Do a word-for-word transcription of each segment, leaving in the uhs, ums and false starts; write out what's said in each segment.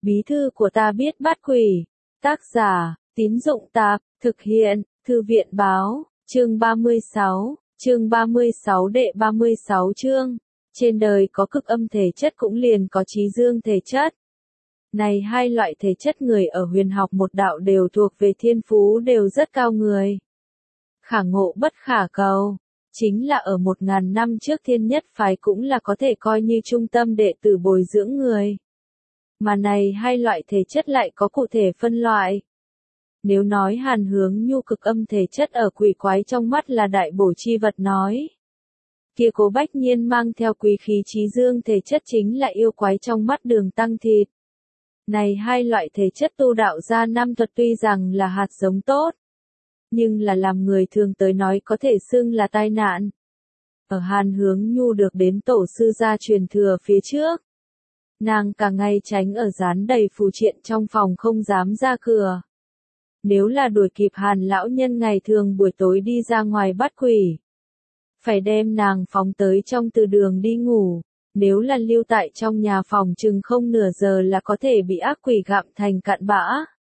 Bí thư của ta biết bắt quỷ. Tác giả, Tín Dụng Tạp, thực hiện, Thư viện Báo, chương ba mươi sáu, chương ba mươi sáu đệ ba mươi sáu chương. Trên đời có cực âm thể chất cũng liền có trí dương thể chất. Này hai loại thể chất người ở huyền học một đạo đều thuộc về thiên phú đều rất cao người. Khả ngộ bất khả cầu. Chính là ở một ngàn năm trước thiên nhất phái cũng là có thể coi như trung tâm đệ tử bồi dưỡng người. Mà này hai loại thể chất lại có cụ thể phân loại. Nếu nói Hàn Hướng Nhu cực âm thể chất ở quỷ quái trong mắt là đại bổ chi vật nói. Kia Cố Bách Nhiên mang theo quý khí trí dương thể chất chính là yêu quái trong mắt Đường Tăng Thịt. Này hai loại thể chất tu đạo ra năm thuật tuy rằng là hạt giống tốt. Nhưng là làm người thường tới nói có thể xưng là tai nạn. Ở Hàn Hướng Nhu được đến tổ sư gia truyền thừa phía trước. Nàng cả ngày tránh ở dán đầy phù triện trong phòng không dám ra cửa. Nếu là đuổi kịp Hàn lão nhân ngày thường buổi tối đi ra ngoài bắt quỷ. Phải đem nàng phóng tới trong từ đường đi ngủ. Nếu là lưu tại trong nhà phòng chừng không nửa giờ là có thể bị ác quỷ gặm thành cặn bã.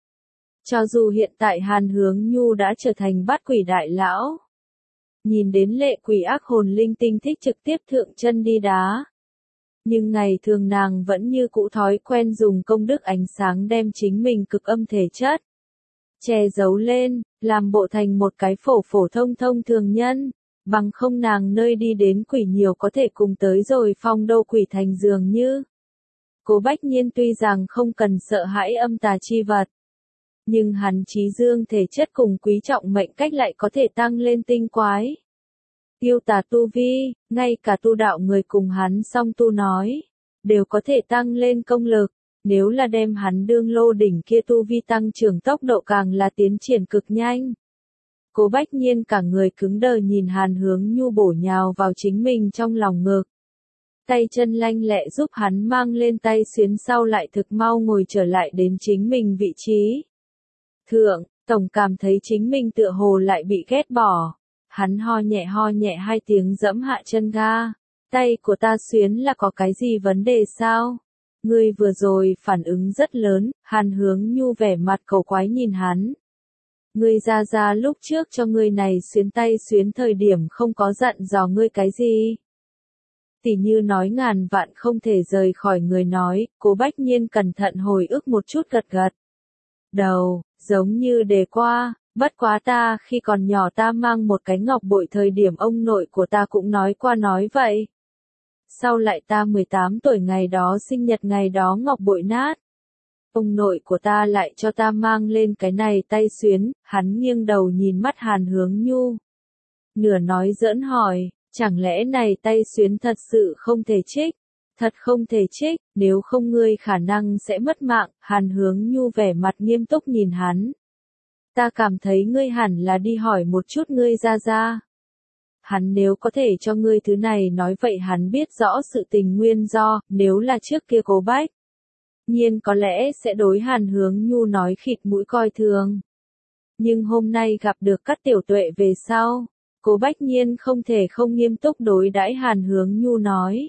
Cho dù hiện tại Hàn Hướng Nhu đã trở thành bắt quỷ đại lão. Nhìn đến lệ quỷ ác hồn linh tinh thích trực tiếp thượng chân đi đá. Nhưng ngày thường nàng vẫn như cũ thói quen dùng công đức ánh sáng đem chính mình cực âm thể chất. Che giấu lên, làm bộ thành một cái phổ phổ thông thông thường nhân. Bằng không nàng nơi đi đến quỷ nhiều có thể cùng tới rồi phong đô quỷ thành dường như. Cố Bách Nhiên tuy rằng không cần sợ hãi âm tà chi vật. Nhưng hắn trí dương thể chất cùng quý trọng mệnh cách lại có thể tăng lên tinh quái. Yêu tà tu vi, ngay cả tu đạo người cùng hắn song tu nói, đều có thể tăng lên công lực. Nếu là đem hắn đương lô đỉnh kia tu vi tăng trưởng tốc độ càng là tiến triển cực nhanh. Cố Bách Nhiên cả người cứng đờ nhìn Hàn Hướng Nhu bổ nhào vào chính mình trong lòng ngực. Tay chân lanh lẹ giúp hắn mang lên tay xuyến sau lại thực mau ngồi trở lại đến chính mình vị trí. Thượng, tổng cảm thấy chính mình tựa hồ lại bị ghét bỏ. Hắn ho nhẹ ho nhẹ hai tiếng dẫm hạ chân ga. Tay của ta xuyến là có cái gì vấn đề sao? Ngươi vừa rồi phản ứng rất lớn, Hàn Hướng Nhu vẻ mặt cầu quái nhìn hắn. Ngươi ra ra lúc trước cho ngươi này xuyến tay xuyến thời điểm không có dặn dò ngươi cái gì. Tỉ như nói ngàn vạn không thể rời khỏi người nói, Cố Bách Nhiên cẩn thận hồi ức một chút gật gật. Đầu, giống như đề qua, bất quá ta khi còn nhỏ ta mang một cái ngọc bội thời điểm ông nội của ta cũng nói qua nói vậy. Sau lại ta mười tám tuổi ngày đó sinh nhật ngày đó ngọc bội nát. Ông nội của ta lại cho ta mang lên cái này tay xuyến, hắn nghiêng đầu nhìn mắt Hàn Hướng Nhu. Nửa nói giỡn hỏi, chẳng lẽ này tay xuyến thật sự không thể trích? Thật không thể trích, nếu không ngươi khả năng sẽ mất mạng, Hàn Hướng Nhu vẻ mặt nghiêm túc nhìn hắn. Ta cảm thấy ngươi hẳn là đi hỏi một chút ngươi ra ra. Hắn nếu có thể cho ngươi thứ này nói vậy hắn biết rõ sự tình nguyên do, nếu là trước kia Cố Bách Nhiên có lẽ sẽ đối Hàn Hướng Nhu nói khịt mũi coi thường. Nhưng hôm nay gặp được các tiểu tuệ về sau, Cố Bách Nhiên không thể không nghiêm túc đối đãi Hàn Hướng Nhu nói.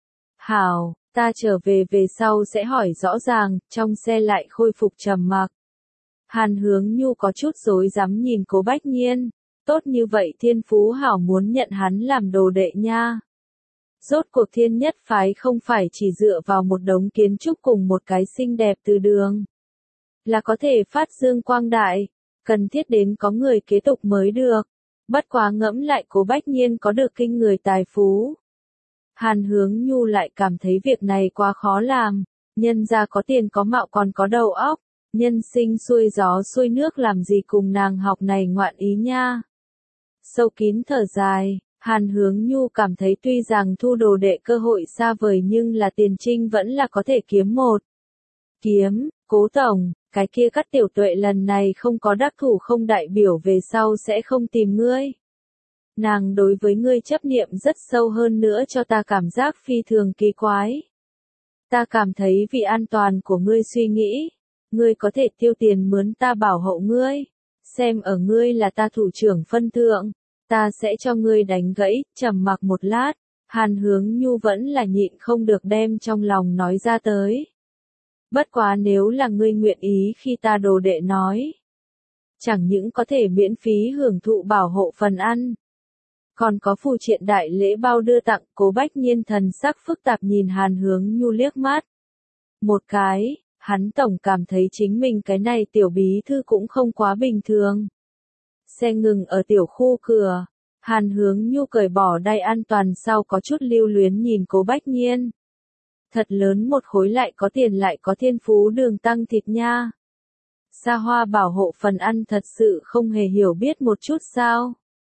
Hảo, ta trở về về sau sẽ hỏi rõ ràng, trong xe lại khôi phục trầm mặc. Hàn Hướng Nhu có chút rối rắm nhìn Cố Bách Nhiên, tốt như vậy thiên phú hảo muốn nhận hắn làm đồ đệ nha. Rốt cuộc thiên nhất phái không phải chỉ dựa vào một đống kiến trúc cùng một cái xinh đẹp từ đường. Là có thể phát dương quang đại, cần thiết đến có người kế tục mới được. Bất quá ngẫm lại Cố Bách Nhiên có được kinh người tài phú. Hàn Hướng Nhu lại cảm thấy việc này quá khó làm, nhân ra có tiền có mạo còn có đầu óc, nhân sinh xuôi gió xuôi nước làm gì cùng nàng học này ngoạn ý nha. Sâu kín thở dài, Hàn Hướng Nhu cảm thấy tuy rằng thu đồ đệ cơ hội xa vời nhưng là tiền trinh vẫn là có thể kiếm một. Kiếm, Cố tổng, cái kia các tiểu tuệ lần này không có đắc thủ không đại biểu về sau sẽ không tìm ngươi. Nàng đối với ngươi chấp niệm rất sâu hơn nữa cho ta cảm giác phi thường kỳ quái. Ta cảm thấy vì an toàn của ngươi suy nghĩ, ngươi có thể tiêu tiền mướn ta bảo hộ ngươi. Xem ở ngươi là ta thủ trưởng phân thượng, ta sẽ cho ngươi đánh gãy, trầm mặc một lát. Hàn Hướng Nhu vẫn là nhịn không được đem trong lòng nói ra tới. Bất quá nếu là ngươi nguyện ý khi ta đồ đệ nói. Chẳng những có thể miễn phí hưởng thụ bảo hộ phần ăn. Còn có phù triện đại lễ bao đưa tặng. Cố Bách Nhiên thần sắc phức tạp nhìn Hàn Hướng Nhu liếc mắt. Một cái, hắn tổng cảm thấy chính mình cái này tiểu bí thư cũng không quá bình thường. Xe ngừng ở tiểu khu cửa. Hàn Hướng Nhu cởi bỏ đai an toàn sau có chút lưu luyến nhìn Cố Bách Nhiên. Thật lớn một khối lại có tiền lại có thiên phú đường tăng thịt nha. Sa Hoa bảo hộ phần ăn thật sự không hề hiểu biết một chút sao.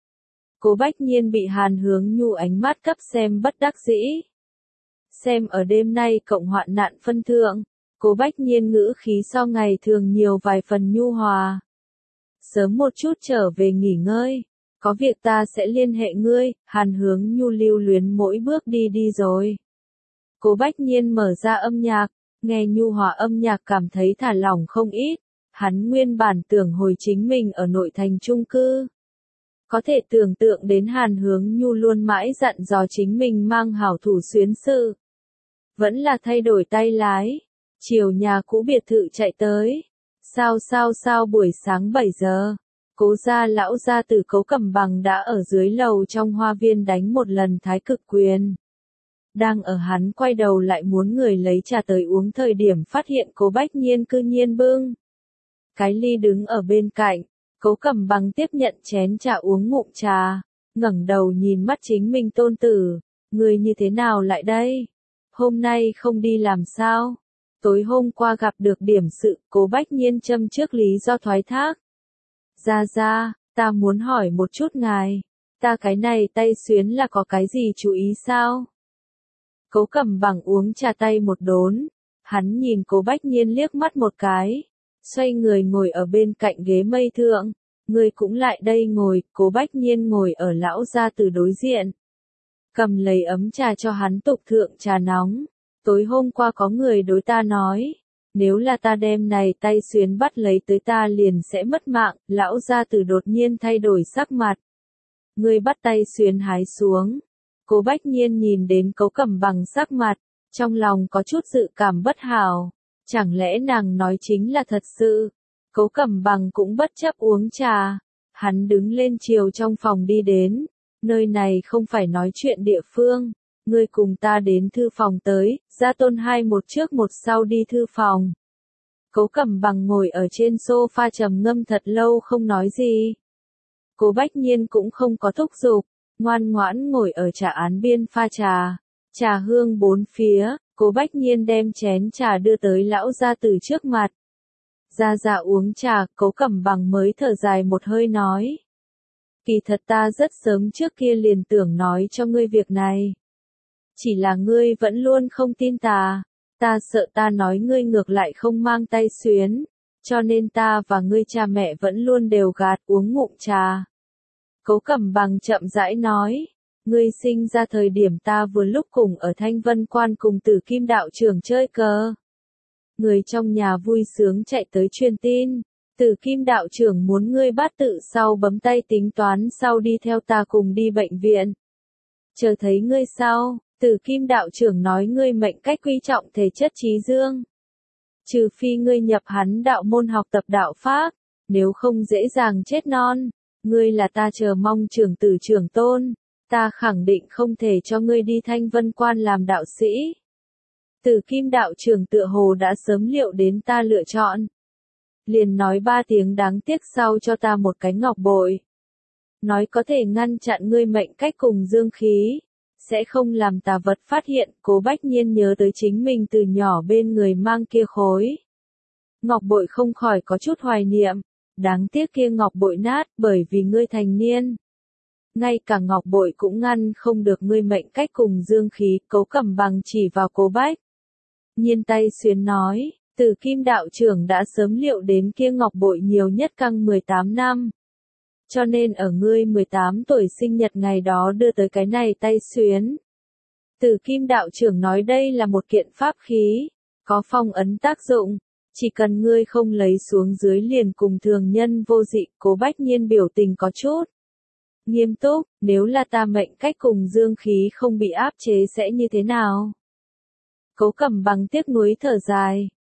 Cố Bách Nhiên bị Hàn Hướng Nhu ánh mắt cấp xem bất đắc dĩ. Xem ở đêm nay cộng hoạn nạn phân thượng, Cố Bách Nhiên ngữ khí so ngày thường nhiều vài phần nhu hòa. Sớm một chút trở về nghỉ ngơi, có việc ta sẽ liên hệ ngươi. Hàn Hướng Nhu lưu luyến mỗi bước đi đi rồi. Cố Bách Nhiên mở ra âm nhạc, nghe nhu hòa âm nhạc cảm thấy thả lỏng không ít. Hắn nguyên bản tưởng hồi chính mình ở nội thành chung cư. Có thể tưởng tượng đến Hàn Hướng Nhu luôn mãi dặn dò chính mình mang hảo thủ xuyến sự. Vẫn là thay đổi tay lái, chiều nhà cũ biệt thự chạy tới. Sao sao sao buổi sáng bảy giờ, Cố gia lão gia tử Cố Cẩm Bằng đã ở dưới lầu trong hoa viên đánh một lần thái cực quyền. Đang ở hắn quay đầu lại muốn người lấy trà tới uống thời điểm phát hiện Cố Bách Nhiên cư nhiên bưng cái ly đứng ở bên cạnh. Cố Cẩm Bằng tiếp nhận chén trà uống ngụm trà, ngẩng đầu nhìn mắt chính mình tôn tử, người như thế nào lại đây? Hôm nay không đi làm sao? Tối hôm qua gặp được điểm sự. Cố Bách Nhiên châm trước lý do thoái thác. Ra ra, ta muốn hỏi một chút ngài, ta cái này tay xuyến là có cái gì chú ý sao? Cố Cẩm Bằng uống trà tay một đốn, hắn nhìn Cố Bách Nhiên liếc mắt một cái, xoay người ngồi ở bên cạnh ghế mây thượng. Người cũng lại đây ngồi. Cố Bách Nhiên ngồi ở lão gia tử đối diện, cầm lấy ấm trà cho hắn tục thượng trà nóng. Tối hôm qua có người đối ta nói, nếu là ta đem này tay xuyến bắt lấy tới ta liền sẽ mất mạng. Lão gia tử đột nhiên thay đổi sắc mặt. Người bắt tay xuyến hái xuống. Cố Bách Nhiên nhìn đến Cố Cẩm Bằng sắc mặt, trong lòng có chút dự cảm bất hảo. Chẳng lẽ nàng nói chính là thật sự? Cố Cẩm Bằng cũng bất chấp uống trà. Hắn đứng lên chiều trong phòng đi đến. Nơi này không phải nói chuyện địa phương. Ngươi cùng ta đến thư phòng tới. Gia Tôn hai một trước một sau đi thư phòng. Cố Cẩm Bằng ngồi ở trên sofa trầm ngâm thật lâu không nói gì. Cố Bách Nhiên cũng không có thúc giục, ngoan ngoãn ngồi ở trà án biên pha trà. Trà hương bốn phía. Cố Bách Nhiên đem chén trà đưa tới lão gia tử trước mặt. Ra ra uống trà. Cố Cẩm Bằng mới thở dài một hơi nói. Kỳ thật ta rất sớm trước kia liền tưởng nói cho ngươi việc này. Chỉ là ngươi vẫn luôn không tin ta. Ta sợ ta nói ngươi ngược lại không mang tay xuyến. Cho nên ta và ngươi cha mẹ vẫn luôn đều gạt uống ngụm trà. Cố Cẩm Bằng chậm rãi nói. Ngươi sinh ra thời điểm ta vừa lúc cùng ở Thanh Vân Quan cùng Tử Kim đạo trưởng chơi cờ. Người trong nhà vui sướng chạy tới truyền tin. Tử Kim đạo trưởng muốn ngươi bát tự sau bấm tay tính toán sau đi theo ta cùng đi bệnh viện. Chờ thấy ngươi sau, Tử Kim đạo trưởng nói ngươi mệnh cách quý trọng thể chất trí dương. Trừ phi ngươi nhập hắn đạo môn học tập đạo pháp, nếu không dễ dàng chết non. Ngươi là ta chờ mong trưởng tử trưởng tôn. Ta khẳng định không thể cho ngươi đi Thanh Vân Quan làm đạo sĩ. Tử Kim đạo trưởng tựa hồ đã sớm liệu đến ta lựa chọn. Liền nói ba tiếng đáng tiếc sau cho ta một cái ngọc bội. Nói có thể ngăn chặn ngươi mệnh cách cùng dương khí. Sẽ không làm tà vật phát hiện. Cố Bách Nhiên nhớ tới chính mình từ nhỏ bên người mang kia khối ngọc bội không khỏi có chút hoài niệm. Đáng tiếc kia ngọc bội nát bởi vì ngươi thành niên. Ngay cả ngọc bội cũng ngăn không được ngươi mệnh cách cùng dương khí. Cố Cẩm Bằng chỉ vào Cố Bách Nhiên tay xuyến nói. Tử Kim đạo trưởng đã sớm liệu đến kia ngọc bội nhiều nhất căng mười tám năm. Cho nên ở ngươi mười tám tuổi sinh nhật ngày đó đưa tới cái này tay xuyến. Tử Kim đạo trưởng nói đây là một kiện pháp khí, có phong ấn tác dụng, chỉ cần ngươi không lấy xuống dưới liền cùng thường nhân vô dị. Cố Bách Nhiên biểu tình có chút nghiêm túc, nếu là ta mệnh cách cùng dương khí không bị áp chế sẽ như thế nào? Cố Cẩm Bằng tiếc nuối thở dài,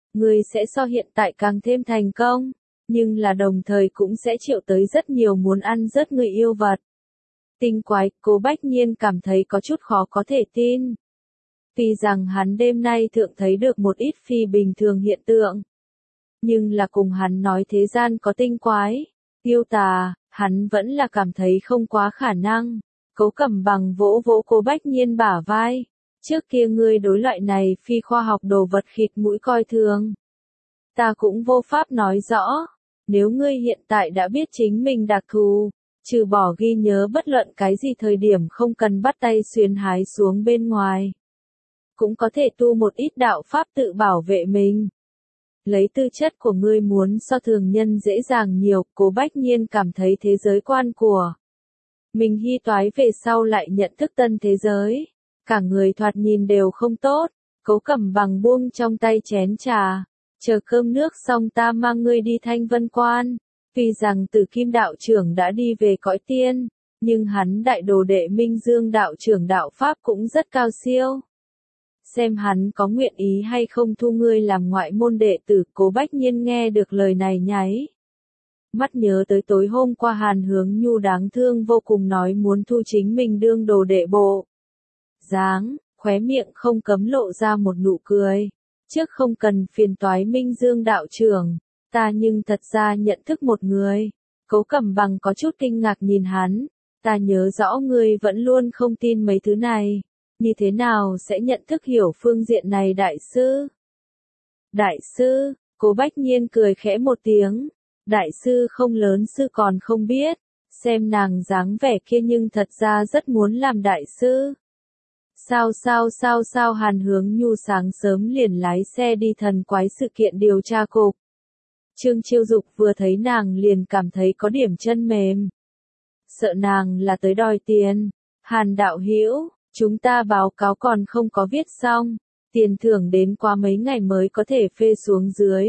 Ngươi sẽ so hiện tại càng thêm thành công, nhưng là đồng thời cũng sẽ triệu tới rất nhiều muốn ăn rớt người yêu vật. Tinh quái, Cố Bách Nhiên cảm thấy có chút khó có thể tin. Tuy rằng hắn đêm nay thượng thấy được một ít phi bình thường hiện tượng, nhưng là cùng hắn nói thế gian có tinh quái, yêu tà, hắn vẫn là cảm thấy không quá khả năng. Cố Cẩm Bằng vỗ vỗ Cố Bách Nhiên bả vai. Trước kia ngươi đối loại này phi khoa học đồ vật khịt mũi coi thường. Ta cũng vô pháp nói rõ. Nếu ngươi hiện tại đã biết chính mình đặc thù, trừ bỏ ghi nhớ bất luận cái gì thời điểm không cần bắt tay xuyên hái xuống bên ngoài, cũng có thể tu một ít đạo pháp tự bảo vệ mình. Lấy tư chất của ngươi muốn so thường nhân dễ dàng nhiều. Cố Bách Nhiên cảm thấy thế giới quan của mình hy toái về sau lại nhận thức tân thế giới, cả người thoạt nhìn đều không tốt. Cố Cẩm Bằng buông trong tay chén trà, chờ cơm nước xong ta mang ngươi đi Thanh Vân Quan. Tuy rằng Tử Kim đạo trưởng đã đi về cõi tiên, nhưng hắn đại đồ đệ Minh Dương đạo trưởng đạo pháp cũng rất cao siêu. Xem hắn có nguyện ý hay không thu ngươi làm ngoại môn đệ tử. Cố Bách Nhiên nghe được lời này nháy mắt nhớ tới tối hôm qua Hàn Hướng Nhu đáng thương vô cùng nói muốn thu chính mình đương đồ đệ bộ dáng, khóe miệng không cấm lộ ra một nụ cười. Trước không cần phiền toái Minh Dương đạo trưởng, ta nhưng thật ra nhận thức một người. Cố Cẩm Bằng có chút kinh ngạc nhìn hắn, ta nhớ rõ ngươi vẫn luôn không tin mấy thứ này, như thế nào sẽ nhận thức hiểu phương diện này đại sư? Đại sư, Cố Bách Nhiên cười khẽ một tiếng, đại sư không lớn sư còn không biết, xem nàng dáng vẻ kia nhưng thật ra rất muốn làm đại sư. Sao sao sao sao Hàn Hướng Nhu sáng sớm liền lái xe đi thần quái sự kiện điều tra cục. Trương Chiêu Dục vừa thấy nàng liền cảm thấy có điểm chân mềm. Sợ nàng là tới đòi tiền. Hàn đạo hữu, chúng ta báo cáo còn không có viết xong, tiền thưởng đến qua mấy ngày mới có thể phê xuống dưới.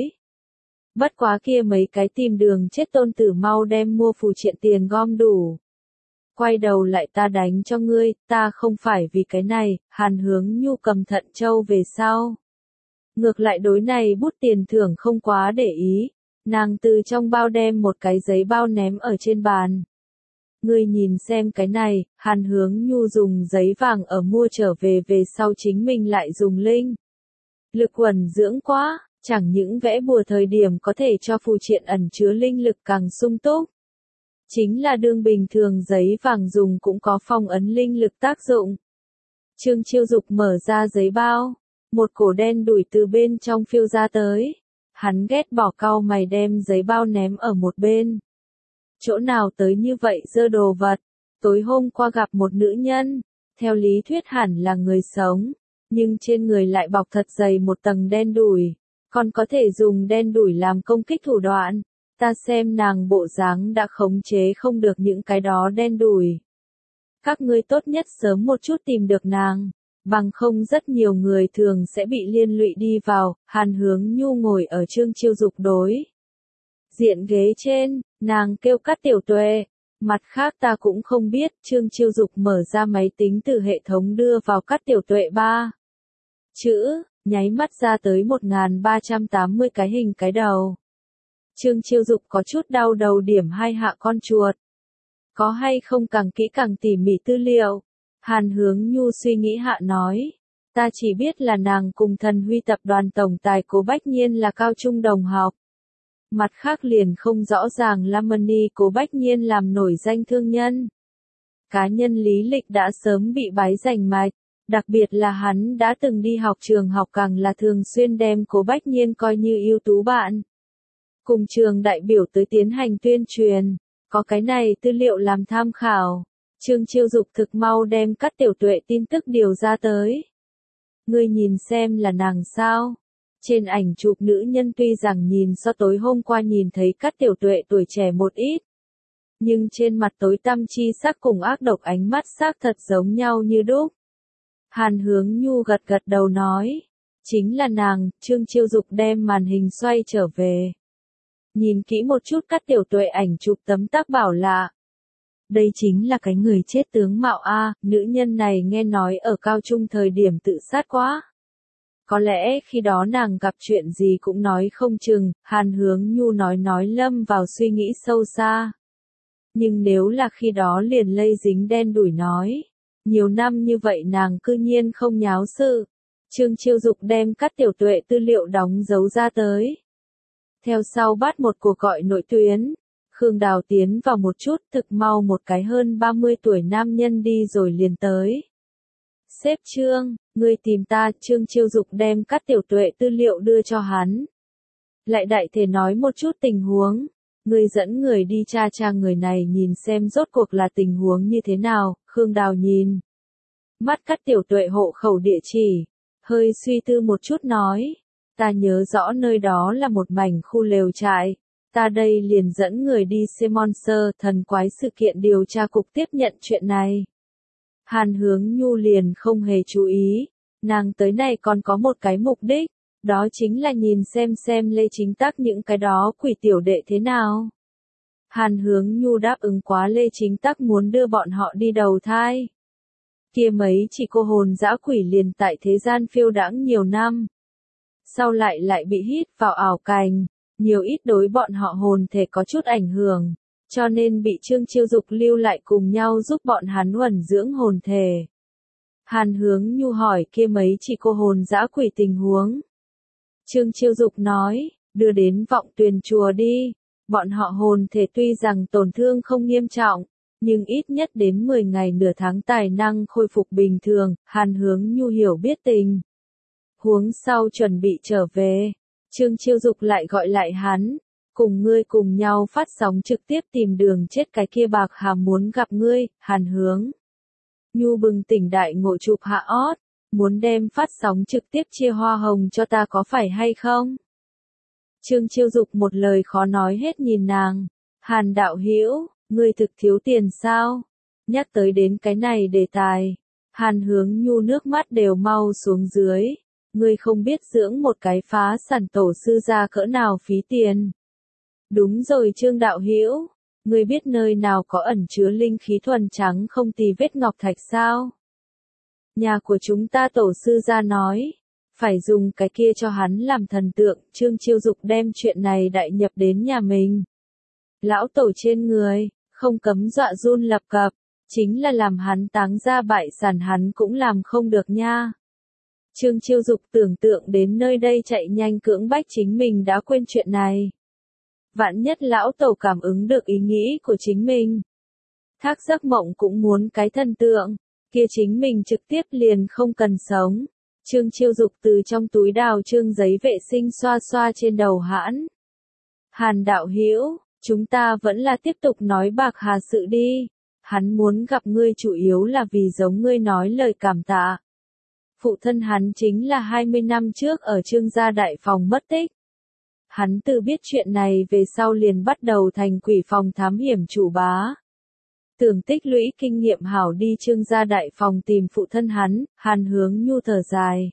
Bất quá kia mấy cái tìm đường chết tôn tử mau đem mua phù triện tiền gom đủ. Quay đầu lại ta đánh cho ngươi, ta không phải vì cái này. Hàn Hướng Nhu cầm thận châu về sau. Ngược lại đối này bút tiền thưởng không quá để ý, nàng từ trong bao đem một cái giấy bao ném ở trên bàn. Ngươi nhìn xem cái này. Hàn Hướng Nhu dùng giấy vàng ở mua trở về về sau chính mình lại dùng linh lực quẩn dưỡng quá, chẳng những vẽ bùa thời điểm có thể cho phù triện ẩn chứa linh lực càng sung túc. Chính là đương bình thường giấy vàng dùng cũng có phong ấn linh lực tác dụng. Trương Chiêu Dục mở ra giấy bao, một cổ đen đủi từ bên trong phiêu ra tới. Hắn ghét bỏ cau mày đem giấy bao ném ở một bên. Chỗ nào tới như vậy dơ đồ vật, tối hôm qua gặp một nữ nhân, theo lý thuyết hẳn là người sống, nhưng trên người lại bọc thật dày một tầng đen đủi, còn có thể dùng đen đủi làm công kích thủ đoạn. Ta xem nàng bộ dáng đã khống chế không được những cái đó đen đủi. Các ngươi tốt nhất sớm một chút tìm được nàng, bằng không rất nhiều người thường sẽ bị liên lụy đi vào. Hàn Hướng Nhu ngồi ở Trương Chiêu Dục đối diện ghế trên, nàng kêu Cát Tiểu Tuệ. Mặt khác ta cũng không biết. Trương Chiêu Dục mở ra máy tính từ hệ thống đưa vào Cát Tiểu Tuệ ba chữ, nháy mắt ra tới một nghìn ba trăm tám mươi cái hình cái đầu. Trương Chiêu Dục có chút đau đầu điểm hai hạ con chuột. Có hay không càng kỹ càng tỉ mỉ tư liệu? Hàn Hướng Nhu suy nghĩ hạ nói. Ta chỉ biết là nàng cùng Thần Huy tập đoàn tổng tài Cố Bách Nhiên là cao trung đồng học. Mặt khác liền không rõ ràng Lamani Cố Bách Nhiên làm nổi danh thương nhân. Cá nhân lý lịch đã sớm bị bái rành mạch, đặc biệt là hắn đã từng đi học trường học càng là thường xuyên đem Cố Bách Nhiên coi như ưu tú bạn. Cùng trường đại biểu tới tiến hành tuyên truyền, có cái này tư liệu làm tham khảo. Trương Chiêu Dục thực mau đem Cát Tiểu Tuệ tin tức điều ra tới. Ngươi nhìn xem là nàng sao? Trên ảnh chụp nữ nhân tuy rằng nhìn so tối hôm qua nhìn thấy Cát Tiểu Tuệ tuổi trẻ một ít, nhưng trên mặt tối tăm chi sắc cùng ác độc ánh mắt xác thật giống nhau như đúc. Hàn Hướng Nhu gật gật đầu nói, chính là nàng. Trương Chiêu Dục đem màn hình xoay trở về, nhìn kỹ một chút Cát Tiểu Tuệ ảnh chụp tấm tắc bảo lạ. Đây chính là cái người chết tướng mạo a, nữ nhân này nghe nói ở cao trung thời điểm tự sát quá. Có lẽ khi đó nàng gặp chuyện gì cũng nói không chừng, Hàn Hướng Nhu nói nói lâm vào suy nghĩ sâu xa. Nhưng nếu là khi đó liền lây dính đen đủi nói. Nhiều năm như vậy nàng cư nhiên không nháo sự. Trương Chiêu Dục đem các tiểu tuệ tư liệu đóng dấu ra tới. Theo sau bắt một cuộc gọi nội tuyến. Khương Đào tiến vào một chút, thực mau một cái hơn ba mươi tuổi nam nhân đi rồi liền tới. Sếp Trương, ngươi tìm ta, Trương Chiêu Dục đem các tiểu tuệ tư liệu đưa cho hắn. Lại đại thể nói một chút tình huống. Ngươi dẫn người đi tra tra người này nhìn xem rốt cuộc là tình huống như thế nào, Khương Đào nhìn. Mắt các tiểu tuệ hộ khẩu địa chỉ, hơi suy tư một chút nói. Ta nhớ rõ nơi đó là một mảnh khu lều trại. Ta đây liền dẫn người đi xem Monster thần quái sự kiện điều tra cục tiếp nhận chuyện này. Hàn Hướng Nhu liền không hề chú ý. Nàng tới này còn có một cái mục đích. Đó chính là nhìn xem xem Lê Chính Tắc những cái đó quỷ tiểu đệ thế nào. Hàn Hướng Nhu đáp ứng quá Lê Chính Tắc muốn đưa bọn họ đi đầu thai. Kia mấy chỉ cô hồn dã quỷ liền tại thế gian phiêu đãng nhiều năm. Sau lại lại bị hít vào ảo cảnh, nhiều ít đối bọn họ hồn thể có chút ảnh hưởng, cho nên bị Trương Chiêu Dục lưu lại cùng nhau giúp bọn hắn uẩn dưỡng hồn thể. Hàn Hướng Nhu hỏi kia mấy chỉ cô hồn dã quỷ tình huống. Trương Chiêu Dục nói, đưa đến Vọng Tuyền chùa đi, bọn họ hồn thể tuy rằng tổn thương không nghiêm trọng, nhưng ít nhất đến mười ngày nửa tháng tài năng khôi phục bình thường, Hàn Hướng Nhu hiểu biết tình. Huống sau chuẩn bị trở về, Trương Chiêu Dục lại gọi lại hắn, cùng ngươi cùng nhau phát sóng trực tiếp tìm đường chết cái kia bạc hà muốn gặp ngươi, Hàn Hướng. Nhu bừng tỉnh đại ngộ chụp hạ ót, muốn đem phát sóng trực tiếp chia hoa hồng cho ta có phải hay không? Trương Chiêu Dục một lời khó nói hết nhìn nàng, Hàn đạo hữu, ngươi thực thiếu tiền sao? Nhắc tới đến cái này đề tài, Hàn Hướng Nhu nước mắt đều mau xuống dưới, ngươi không biết dưỡng một cái phá sản tổ sư ra cỡ nào phí tiền. Đúng rồi Trương đạo hữu, ngươi biết nơi nào có ẩn chứa linh khí thuần trắng không tì vết ngọc thạch sao? Nhà của chúng ta tổ sư ra nói, phải dùng cái kia cho hắn làm thần tượng, Trương Chiêu Dục đem chuyện này đại nhập đến nhà mình. Lão tổ trên người, không cấm dọa run lập cập, chính là làm hắn táng ra bại sản hắn cũng làm không được nha. Trương Chiêu Dục tưởng tượng đến nơi đây chạy nhanh cưỡng bách chính mình đã quên chuyện này. Vạn nhất lão tổ cảm ứng được ý nghĩ của chính mình. Thác giấc mộng cũng muốn cái thần tượng, kia chính mình trực tiếp liền không cần sống. Trương Chiêu Dục từ trong túi đào trương giấy vệ sinh xoa xoa trên đầu hãn. Hàn đạo hữu, chúng ta vẫn là tiếp tục nói bạc hà sự đi. Hắn muốn gặp ngươi chủ yếu là vì giống ngươi nói lời cảm tạ. Phụ thân hắn chính là hai mươi năm trước ở Trương gia đại phòng mất tích. Hắn từ biết chuyện này về sau liền bắt đầu thành quỷ phòng thám hiểm chủ bá. Tưởng tích lũy kinh nghiệm hảo đi Trương gia đại phòng tìm phụ thân hắn, Hàn Hướng Nhu thở dài.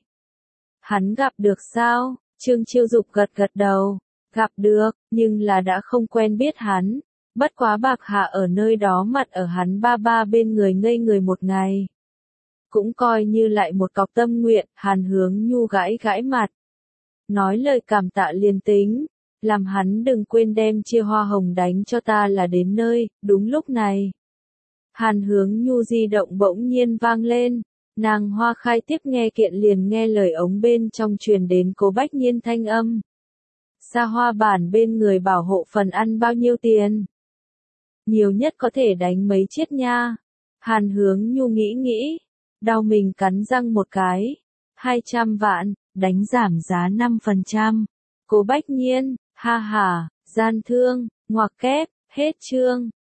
Hắn gặp được sao? Trương Chiêu Dục gật gật đầu. Gặp được, nhưng là đã không quen biết hắn. Bất quá bạc hạ ở nơi đó mặt ở hắn ba ba bên người ngây người một ngày. Cũng coi như lại một cọc tâm nguyện, Hàn Hướng Nhu gãi gãi mặt. Nói lời cảm tạ liền tính, làm hắn đừng quên đem chia hoa hồng đánh cho ta là đến nơi, đúng lúc này. Hàn Hướng Nhu di động bỗng nhiên vang lên, nàng hoa khai tiếp nghe kiện liền nghe lời ống bên trong truyền đến Cố Bách Nhiên thanh âm. Xa hoa bản bên người bảo hộ phần ăn bao nhiêu tiền? Nhiều nhất có thể đánh mấy chiếc nha. Hàn Hướng Nhu nghĩ nghĩ, đau mình cắn răng một cái. hai trăm vạn, đánh giảm giá năm phần trăm. Cố Bách Nhiên, ha ha, gian thương, ngoặc kép, hết chương.